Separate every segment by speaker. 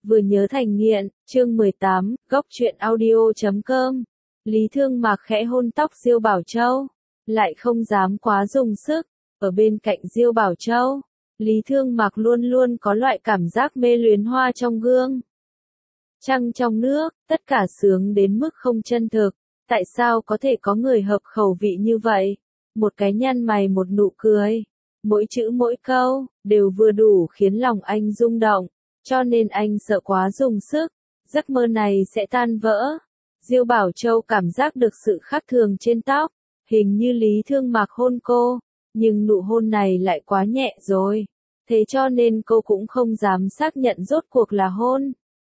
Speaker 1: Vừa nhớ thành nghiện, chương 18, góc truyện audio.com. Lý Thương Mạc khẽ hôn tóc Diêu Bảo Châu, lại không dám quá dùng sức. Ở bên cạnh Diêu Bảo Châu, Lý Thương Mạc luôn luôn có loại cảm giác mê luyến hoa trong gương. Trăng trong nước, tất cả sướng đến mức không chân thực. Tại sao có thể có người hợp khẩu vị như vậy? Một cái nhăn mày một nụ cười, mỗi chữ mỗi câu, đều vừa đủ khiến lòng anh rung động. Cho nên anh sợ quá dùng sức, giấc mơ này sẽ tan vỡ. Diêu Bảo Châu cảm giác được sự khác thường trên tóc, hình như Lý Thương Mạc hôn cô, nhưng nụ hôn này lại quá nhẹ rồi. Thế cho nên cô cũng không dám xác nhận rốt cuộc là hôn.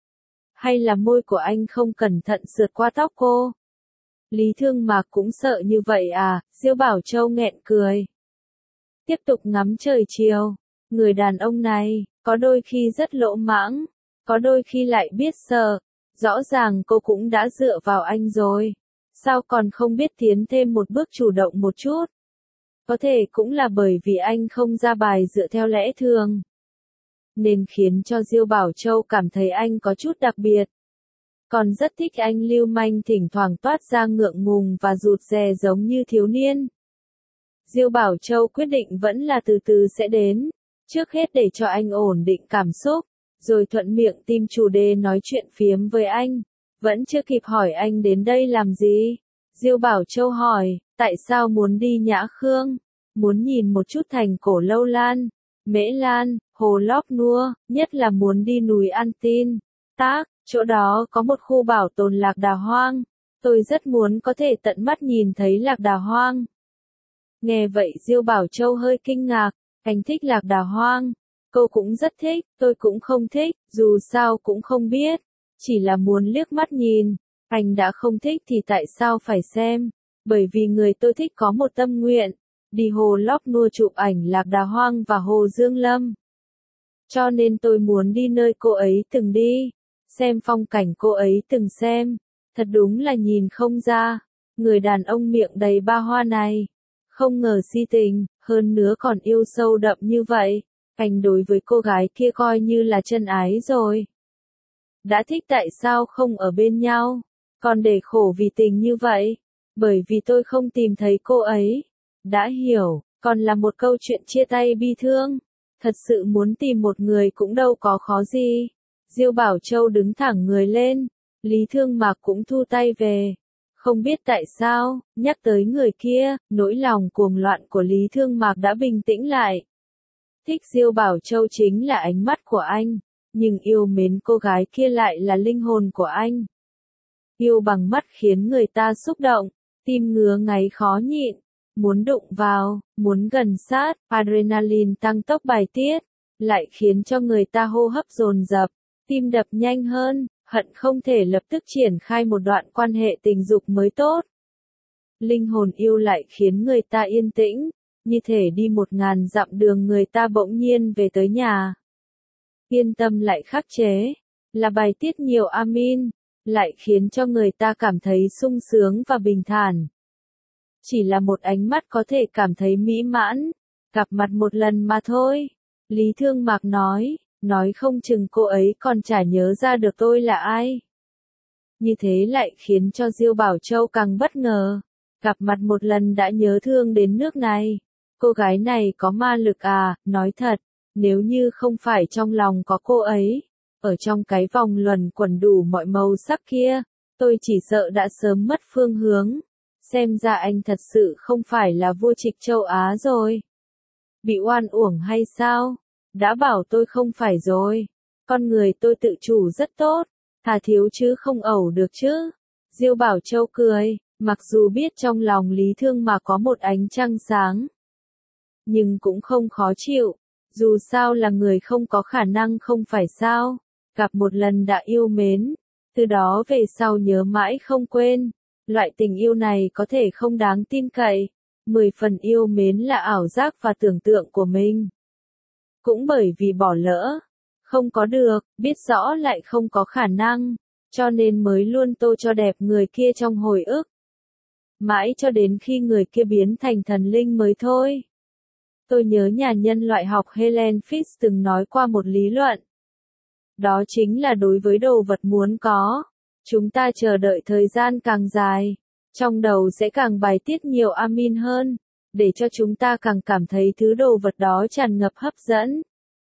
Speaker 1: Hay là môi của anh không cẩn thận sượt qua tóc cô. Lý Thương Mạc cũng sợ như vậy à, Diêu Bảo Châu nghẹn cười. Tiếp tục ngắm trời chiều, người đàn ông này, có đôi khi rất lỗ mãng, có đôi khi lại biết sợ. Rõ ràng cô cũng đã dựa vào anh rồi, sao còn không biết tiến thêm một bước chủ động một chút? Có thể cũng là bởi vì anh không ra bài dựa theo lẽ thường, nên khiến cho Diêu Bảo Châu cảm thấy anh có chút đặc biệt. Còn rất thích anh lưu manh thỉnh thoảng toát ra ngượng ngùng và rụt rè giống như thiếu niên. Diêu Bảo Châu quyết định vẫn là từ từ sẽ đến, trước hết để cho anh ổn định cảm xúc, rồi thuận miệng tìm chủ đề nói chuyện phiếm với anh. Vẫn chưa kịp hỏi anh đến đây làm gì, Diêu Bảo Châu hỏi, tại sao muốn đi Nhã Khương? Muốn nhìn một chút thành cổ Lâu Lan, Mễ Lan, Hồ Lop Nua, nhất là muốn đi núi An Tin. Chỗ đó có một khu bảo tồn lạc đà hoang, tôi rất muốn có thể tận mắt nhìn thấy lạc đà hoang. Nghe vậy Diêu Bảo Châu hơi kinh ngạc, anh thích lạc đà hoang. Cô cũng rất thích, tôi cũng không thích, dù sao cũng không biết. Chỉ là muốn liếc mắt nhìn, anh đã không thích thì tại sao phải xem? Bởi vì người tôi thích có một tâm nguyện, đi hồ Lop Nua chụp ảnh lạc đà hoang và hồ Dương Lâm. Cho nên tôi muốn đi nơi cô ấy từng đi, xem phong cảnh cô ấy từng xem. Thật đúng là nhìn không ra, người đàn ông miệng đầy ba hoa này. Không ngờ si tình, hơn nữa còn yêu sâu đậm như vậy. Anh đối với cô gái kia coi như là chân ái rồi. Đã thích tại sao không ở bên nhau, còn để khổ vì tình như vậy? Bởi vì tôi không tìm thấy cô ấy. Đã hiểu, còn là một câu chuyện chia tay bi thương. Thật sự muốn tìm một người cũng đâu có khó gì. Diêu Bảo Châu đứng thẳng người lên, Lý Thương Mạc cũng thu tay về. Không biết tại sao, nhắc tới người kia, nỗi lòng cuồng loạn của Lý Thương Mạc đã bình tĩnh lại. Thích Diêu Bảo Châu chính là ánh mắt của anh, nhưng yêu mến cô gái kia lại là linh hồn của anh. Yêu bằng mắt khiến người ta xúc động, tim ngứa ngáy khó nhịn, muốn đụng vào, muốn gần sát, adrenaline tăng tốc bài tiết, lại khiến cho người ta hô hấp dồn dập, tim đập nhanh hơn, hận không thể lập tức triển khai một đoạn quan hệ tình dục mới tốt. Linh hồn yêu lại khiến người ta yên tĩnh, như thể đi 1000 dặm đường người ta bỗng nhiên về tới nhà. Yên tâm lại khắc chế, là bài tiết nhiều amin, lại khiến cho người ta cảm thấy sung sướng và bình thản. Chỉ là một ánh mắt có thể cảm thấy mỹ mãn, gặp mặt một lần mà thôi. Lý Thương Mạc nói không chừng cô ấy còn chả nhớ ra được tôi là ai. Như thế lại khiến cho Diêu Bảo Châu càng bất ngờ. Gặp mặt một lần đã nhớ thương đến nước này. Cô gái này có ma lực à, nói thật, nếu như không phải trong lòng có cô ấy, ở trong cái vòng luẩn quẩn đủ mọi màu sắc kia, tôi chỉ sợ đã sớm mất phương hướng. Xem ra anh thật sự không phải là vua trịch châu Á rồi. Bị oan uổng hay sao? Đã bảo tôi không phải rồi. Con người tôi tự chủ rất tốt, thà thiếu chứ không ẩu được chứ. Diêu Bảo Châu cười, mặc dù biết trong lòng Lý Thương mà có một ánh trăng sáng, nhưng cũng không khó chịu. Dù sao là người không có khả năng không phải sao. Gặp một lần đã yêu mến, từ đó về sau nhớ mãi không quên. Loại tình yêu này có thể không đáng tin cậy. 10 phần yêu mến là ảo giác và tưởng tượng của mình. Cũng bởi vì bỏ lỡ, không có được, biết rõ lại không có khả năng, cho nên mới luôn tô cho đẹp người kia trong hồi ức. Mãi cho đến khi người kia biến thành thần linh mới thôi. Tôi nhớ nhà nhân loại học Helen Fish từng nói qua một lý luận. Đó chính là đối với đồ vật muốn có. Chúng ta chờ đợi thời gian càng dài, trong đầu sẽ càng bài tiết nhiều amin hơn, để cho chúng ta càng cảm thấy thứ đồ vật đó tràn ngập hấp dẫn.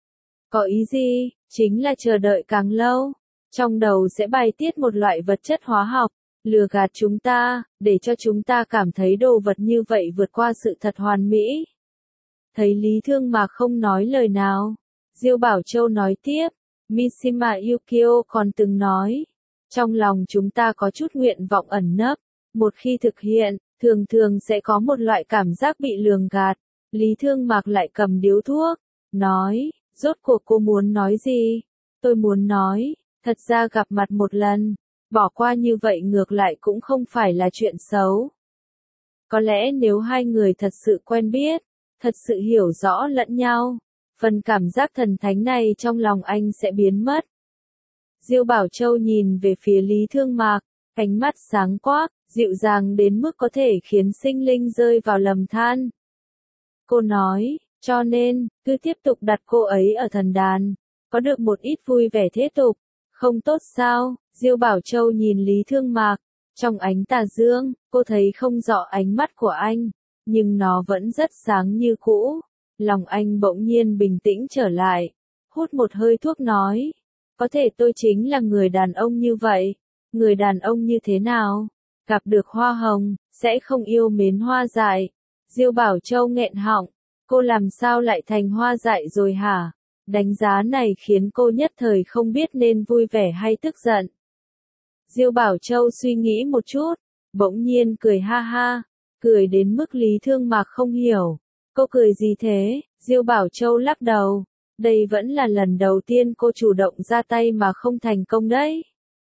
Speaker 1: Có ý gì? Chính là chờ đợi càng lâu, trong đầu sẽ bài tiết một loại vật chất hóa học, lừa gạt chúng ta, để cho chúng ta cảm thấy đồ vật như vậy vượt qua sự thật hoàn mỹ. Thấy Lý Thương Mạc không nói lời nào, Diêu Bảo Châu nói tiếp, Mishima Yukio còn từng nói, trong lòng chúng ta có chút nguyện vọng ẩn nấp, một khi thực hiện, thường thường sẽ có một loại cảm giác bị lường gạt. Lý Thương Mạc lại cầm điếu thuốc, nói, rốt cuộc cô muốn nói gì? Tôi muốn nói, thật ra gặp mặt một lần, bỏ qua như vậy ngược lại cũng không phải là chuyện xấu. Có lẽ nếu hai người thật sự quen biết, thật sự hiểu rõ lẫn nhau, phần cảm giác thần thánh này trong lòng anh sẽ biến mất. Diêu Bảo Châu nhìn về phía Lý Thương Mạc, ánh mắt sáng quắc, dịu dàng đến mức có thể khiến sinh linh rơi vào lầm than. Cô nói, cho nên, cứ tiếp tục đặt cô ấy ở thần đàn, có được một ít vui vẻ thế tục, không tốt sao? Diêu Bảo Châu nhìn Lý Thương Mạc, trong ánh tà dương, cô thấy không rõ ánh mắt của anh, nhưng nó vẫn rất sáng như cũ. Lòng anh bỗng nhiên bình tĩnh trở lại, hút một hơi thuốc nói, có thể tôi chính là người đàn ông như vậy. Người đàn ông như thế nào? Gặp được hoa hồng, sẽ không yêu mến hoa dại. Diêu Bảo Châu nghẹn họng, cô làm sao lại thành hoa dại rồi hả? Đánh giá này khiến cô nhất thời không biết nên vui vẻ hay tức giận. Diêu Bảo Châu suy nghĩ một chút, bỗng nhiên cười ha ha, cười đến mức Lý Thương Mạc không hiểu. Cô cười gì thế? Diêu Bảo Châu lắc đầu, đây vẫn là lần đầu tiên cô chủ động ra tay mà không thành công đấy.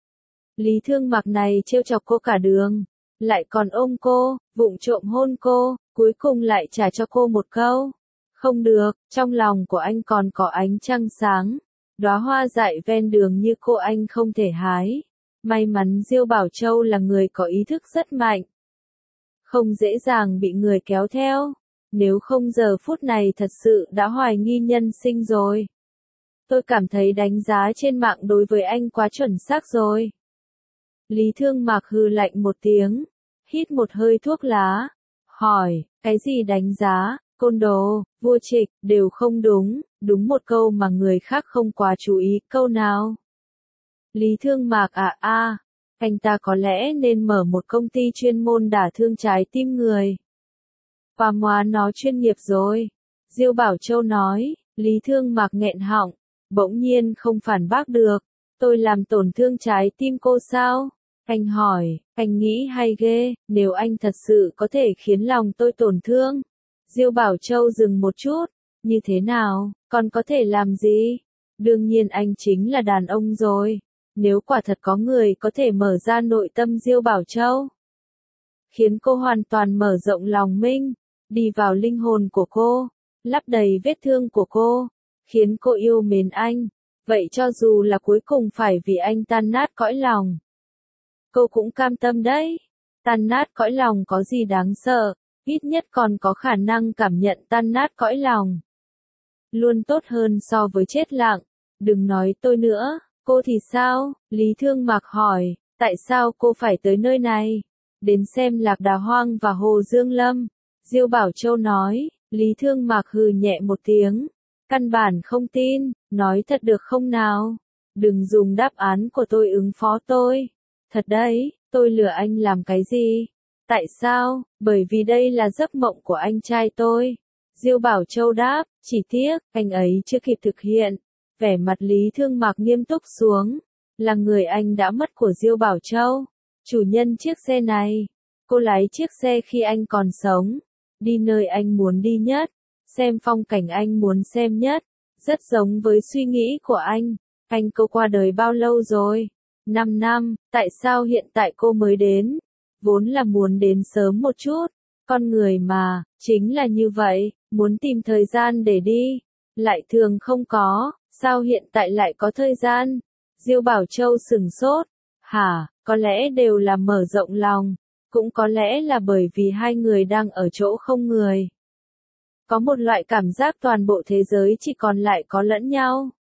Speaker 1: Lý Thương Mạc này trêu chọc cô cả đường, lại còn ôm cô, vụng trộm hôn cô, cuối cùng lại trả cho cô một câu. Không được, trong lòng của anh còn có ánh trăng sáng, đóa hoa dại ven đường như cô anh không thể hái. May mắn Diêu Bảo Châu là người có ý thức rất mạnh, không dễ dàng bị người kéo theo, nếu không giờ phút này thật sự đã hoài nghi nhân sinh rồi. Tôi cảm thấy đánh giá trên mạng đối với anh quá chuẩn xác rồi. Lý Thương Mạc hừ lạnh một tiếng, hít một hơi thuốc lá, hỏi, cái gì đánh giá, côn đồ, vua trịch, đều không đúng, đúng một câu mà người khác không quá chú ý, câu nào? Lý Thương Mạc anh ta có lẽ nên mở một công ty chuyên môn đả thương trái tim người. Và móa nó chuyên nghiệp rồi. Diêu Bảo Châu nói, Lý Thương Mạc nghẹn họng, bỗng nhiên không phản bác được, tôi làm tổn thương trái tim cô sao? Anh hỏi, anh nghĩ hay ghê, nếu anh thật sự có thể khiến lòng tôi tổn thương. Diêu Bảo Châu dừng một chút, như thế nào, còn có thể làm gì? Đương nhiên anh chính là đàn ông rồi. Nếu quả thật có người có thể mở ra nội tâm Diêu Bảo Châu, khiến cô hoàn toàn mở rộng lòng mình, đi vào linh hồn của cô, lấp đầy vết thương của cô, khiến cô yêu mến anh, vậy cho dù là cuối cùng phải vì anh tan nát cõi lòng, cô cũng cam tâm đấy. Tan nát cõi lòng có gì đáng sợ, ít nhất còn có khả năng cảm nhận tan nát cõi lòng. Luôn tốt hơn so với chết lặng, đừng nói tôi nữa. Cô thì sao? Lý Thương Mạc hỏi, tại sao cô phải tới nơi này? Đến xem Lạc Đà Hoang và Hồ Dương Lâm. Diêu Bảo Châu nói, Lý Thương Mạc hừ nhẹ một tiếng. Căn bản không tin, nói thật được không nào? Đừng dùng đáp án của tôi ứng phó tôi. Thật đấy, tôi lừa anh làm cái gì? Tại sao? Bởi vì đây là giấc mộng của anh trai tôi. Diêu Bảo Châu đáp, chỉ tiếc, anh ấy chưa kịp thực hiện. Vẻ mặt Lý Thương Mạc nghiêm túc xuống, là người anh đã mất của Diêu Bảo Châu, chủ nhân chiếc xe này. Cô lái chiếc xe khi anh còn sống, đi nơi anh muốn đi nhất, xem phong cảnh anh muốn xem nhất, rất giống với suy nghĩ của anh. Cô qua đời bao lâu rồi? 5 năm, tại sao hiện tại cô mới đến? Vốn là muốn đến sớm một chút, con người mà, chính là như vậy, muốn tìm thời gian để đi, lại thường không có. Sao hiện tại lại có thời gian? Diêu Bảo Châu sửng sốt. Hả, có lẽ đều là mở rộng lòng, cũng có lẽ là bởi vì hai người đang ở chỗ không người. Có một loại cảm giác toàn bộ thế giới chỉ còn lại có lẫn nhau.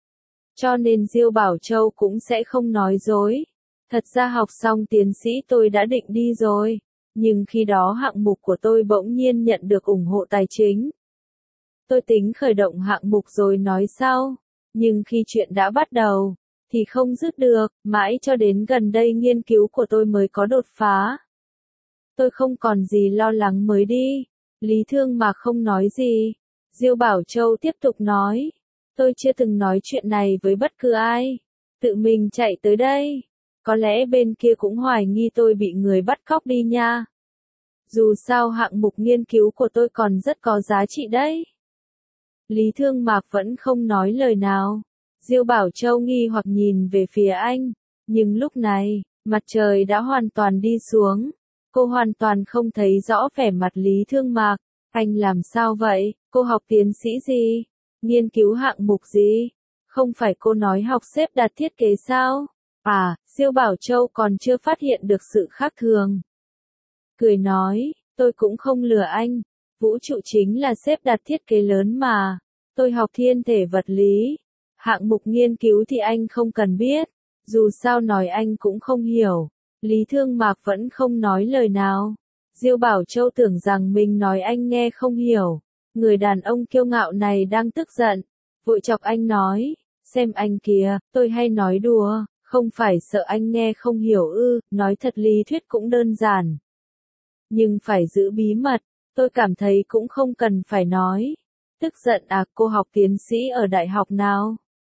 Speaker 1: Cho nên Diêu Bảo Châu cũng sẽ không nói dối. Thật ra học xong tiến sĩ tôi đã định đi rồi. Nhưng khi đó hạng mục của tôi bỗng nhiên nhận được ủng hộ tài chính. Tôi tính khởi động hạng mục rồi nói sau. Nhưng khi chuyện đã bắt đầu, thì không dứt được, mãi cho đến gần đây nghiên cứu của tôi mới có đột phá. Tôi không còn gì lo lắng mới đi. Lý Thương Mạc không nói gì. Diêu Bảo Châu tiếp tục nói. Tôi chưa từng nói chuyện này với bất cứ ai. Tự mình chạy tới đây. Có lẽ bên kia cũng hoài nghi tôi bị người bắt cóc đi nha. Dù sao hạng mục nghiên cứu của tôi còn rất có giá trị đấy. Lý Thương Mạc vẫn không nói lời nào. Diêu Bảo Châu nghi hoặc nhìn về phía anh. Nhưng lúc này, mặt trời đã hoàn toàn đi xuống. Cô hoàn toàn không thấy rõ vẻ mặt Lý Thương Mạc. Anh làm sao vậy? Cô học tiến sĩ gì? Nghiên cứu hạng mục gì? Không phải cô nói học xếp đặt thiết kế sao? À, Diêu Bảo Châu còn chưa phát hiện được sự khác thường. Cười nói, tôi cũng không lừa anh. Vũ trụ chính là xếp đặt thiết kế lớn mà. Tôi học thiên thể vật lý. Hạng mục nghiên cứu thì anh không cần biết. Dù sao nói anh cũng không hiểu. Lý Thương Mạc vẫn không nói lời nào. Diêu Bảo Châu tưởng rằng mình nói anh nghe không hiểu. Người đàn ông kiêu ngạo này đang tức giận. Vội chọc anh nói, xem anh kìa, tôi hay nói đùa, không phải sợ anh nghe không hiểu ư, nói thật lý thuyết cũng đơn giản. Nhưng phải giữ bí mật, tôi cảm thấy cũng không cần phải nói. Tức giận à, cô học tiến sĩ ở đại học nào?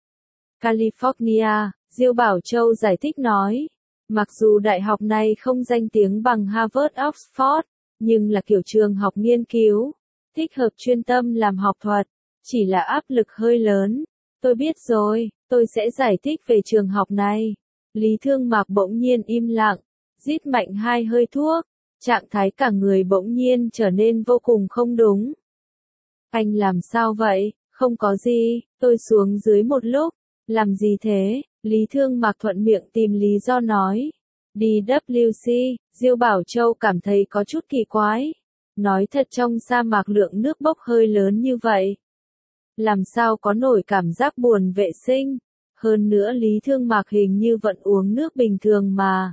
Speaker 1: California, Diêu Bảo Châu giải thích nói. Mặc dù đại học này không danh tiếng bằng Harvard Oxford, nhưng là kiểu trường học nghiên cứu, thích hợp chuyên tâm làm học thuật, chỉ là áp lực hơi lớn. Tôi biết rồi, tôi sẽ giải thích về trường học này. Lý Thương Mạc bỗng nhiên im lặng, rít mạnh hai hơi thuốc, trạng thái cả người bỗng nhiên trở nên vô cùng không đúng. Anh làm sao vậy? Không có gì, tôi xuống dưới một lúc. Làm gì thế? Lý Thương Mạc thuận miệng tìm lý do nói. Đi WC, Diêu Bảo Châu cảm thấy có chút kỳ quái. Nói thật trong sa mạc lượng nước bốc hơi lớn như vậy. Làm sao có nổi cảm giác buồn vệ sinh? Hơn nữa Lý Thương Mạc hình như vẫn uống nước bình thường mà.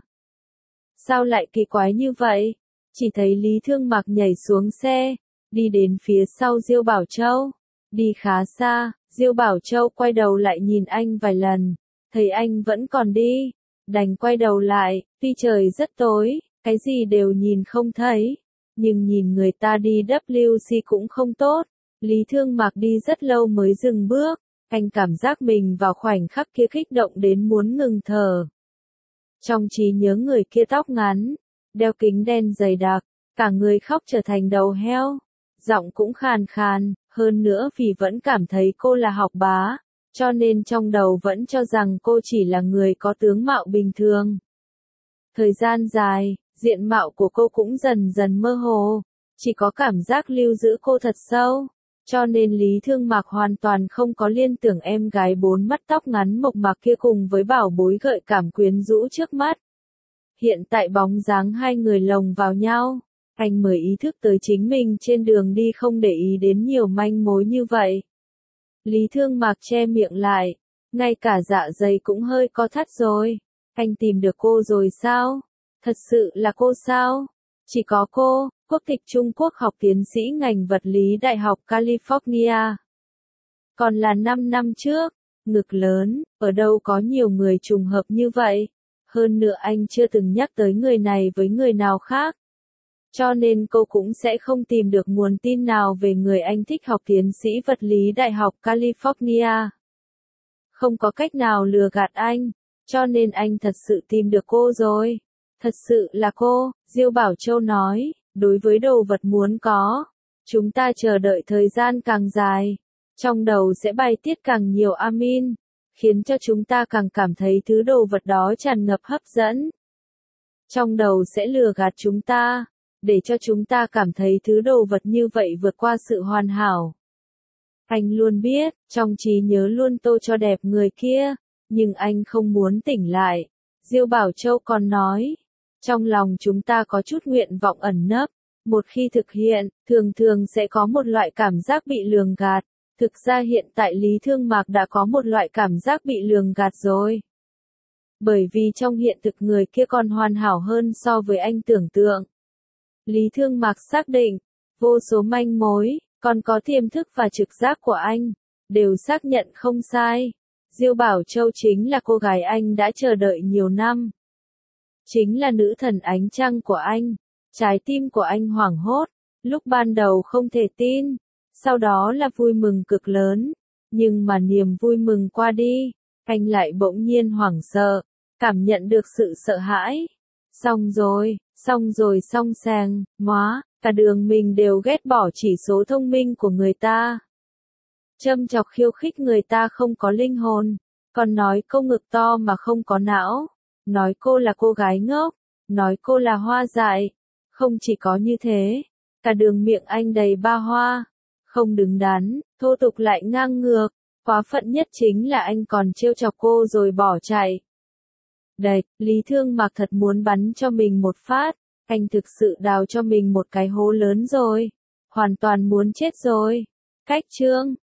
Speaker 1: Sao lại kỳ quái như vậy? Chỉ thấy Lý Thương Mạc nhảy xuống xe, đi đến phía sau Diêu Bảo Châu. Đi khá xa, Diêu Bảo Châu quay đầu lại nhìn anh vài lần, thấy anh vẫn còn đi, đành quay đầu lại, tuy trời rất tối, cái gì đều nhìn không thấy, nhưng nhìn người ta đi WC cũng không tốt. Lý Thương Mạc đi rất lâu mới dừng bước, anh cảm giác mình vào khoảnh khắc kia kích động đến muốn ngừng thở. Trong trí nhớ người kia tóc ngắn, đeo kính đen dày đặc, cả người khóc trở thành đầu heo, giọng cũng khàn khàn, hơn nữa vì vẫn cảm thấy cô là học bá, cho nên trong đầu vẫn cho rằng cô chỉ là người có tướng mạo bình thường. Thời gian dài, diện mạo của cô cũng dần dần mơ hồ, chỉ có cảm giác lưu giữ cô thật sâu, cho nên Lý Thương Mạc hoàn toàn không có liên tưởng em gái bốn mắt tóc ngắn mộc mạc kia cùng với bảo bối gợi cảm quyến rũ trước mắt. Hiện tại bóng dáng hai người lồng vào nhau, anh mới ý thức tới chính mình trên đường đi không để ý đến nhiều manh mối như vậy. Lý Thương Mạc che miệng lại, ngay cả dạ dày cũng hơi co thắt rồi. Anh tìm được cô rồi sao? Thật sự là cô sao? Chỉ có cô, quốc tịch Trung Quốc, học tiến sĩ ngành vật lý Đại học California. Còn là 5 năm trước, ngực lớn, ở đâu có nhiều người trùng hợp như vậy. Hơn nữa anh chưa từng nhắc tới người này với người nào khác. Cho nên cô cũng sẽ không tìm được nguồn tin nào về người anh thích học tiến sĩ vật lý Đại học California. Không có cách nào lừa gạt anh, cho nên anh thật sự tìm được cô rồi. Thật sự là cô, Diêu Bảo Châu nói, đối với đồ vật muốn có, chúng ta chờ đợi thời gian càng dài, trong đầu sẽ bài tiết càng nhiều amin, khiến cho chúng ta càng cảm thấy thứ đồ vật đó tràn ngập hấp dẫn. Trong đầu sẽ lừa gạt chúng ta, để cho chúng ta cảm thấy thứ đồ vật như vậy vượt qua sự hoàn hảo. Anh luôn biết, trong trí nhớ luôn tô cho đẹp người kia, nhưng anh không muốn tỉnh lại. Diêu Bảo Châu còn nói, trong lòng chúng ta có chút nguyện vọng ẩn nấp, một khi thực hiện, thường thường sẽ có một loại cảm giác bị lường gạt, Thực ra hiện tại Lý Thương Mạc đã có một loại cảm giác bị lường gạt rồi. Bởi vì trong hiện thực người kia còn hoàn hảo hơn so với anh tưởng tượng. Lý Thương Mạc xác định, vô số manh mối, còn có tiềm thức và trực giác của anh, đều xác nhận không sai. Diêu Bảo Châu chính là cô gái anh đã chờ đợi nhiều năm. Chính là nữ thần ánh trăng của anh. Trái tim của anh hoảng hốt, lúc ban đầu không thể tin, sau đó là vui mừng cực lớn. Nhưng mà niềm vui mừng qua đi, anh lại bỗng nhiên hoảng sợ, cảm nhận được sự sợ hãi. Xong rồi, xong sàng, cả đường mình đều ghét bỏ chỉ số thông minh của người ta. Châm chọc khiêu khích người ta không có linh hồn, còn nói cô ngực to mà không có não, nói cô là cô gái ngốc, nói cô là hoa dại. Không chỉ có như thế, cả đường miệng anh đầy ba hoa, không đứng đắn, thô tục lại ngang ngược, quá phận nhất chính là anh còn trêu chọc cô rồi bỏ chạy. Đây, Lý Thương Mạc thật muốn bắn cho mình một phát, anh thực sự đào cho mình một cái hố lớn rồi, hoàn toàn muốn chết rồi. Cách chương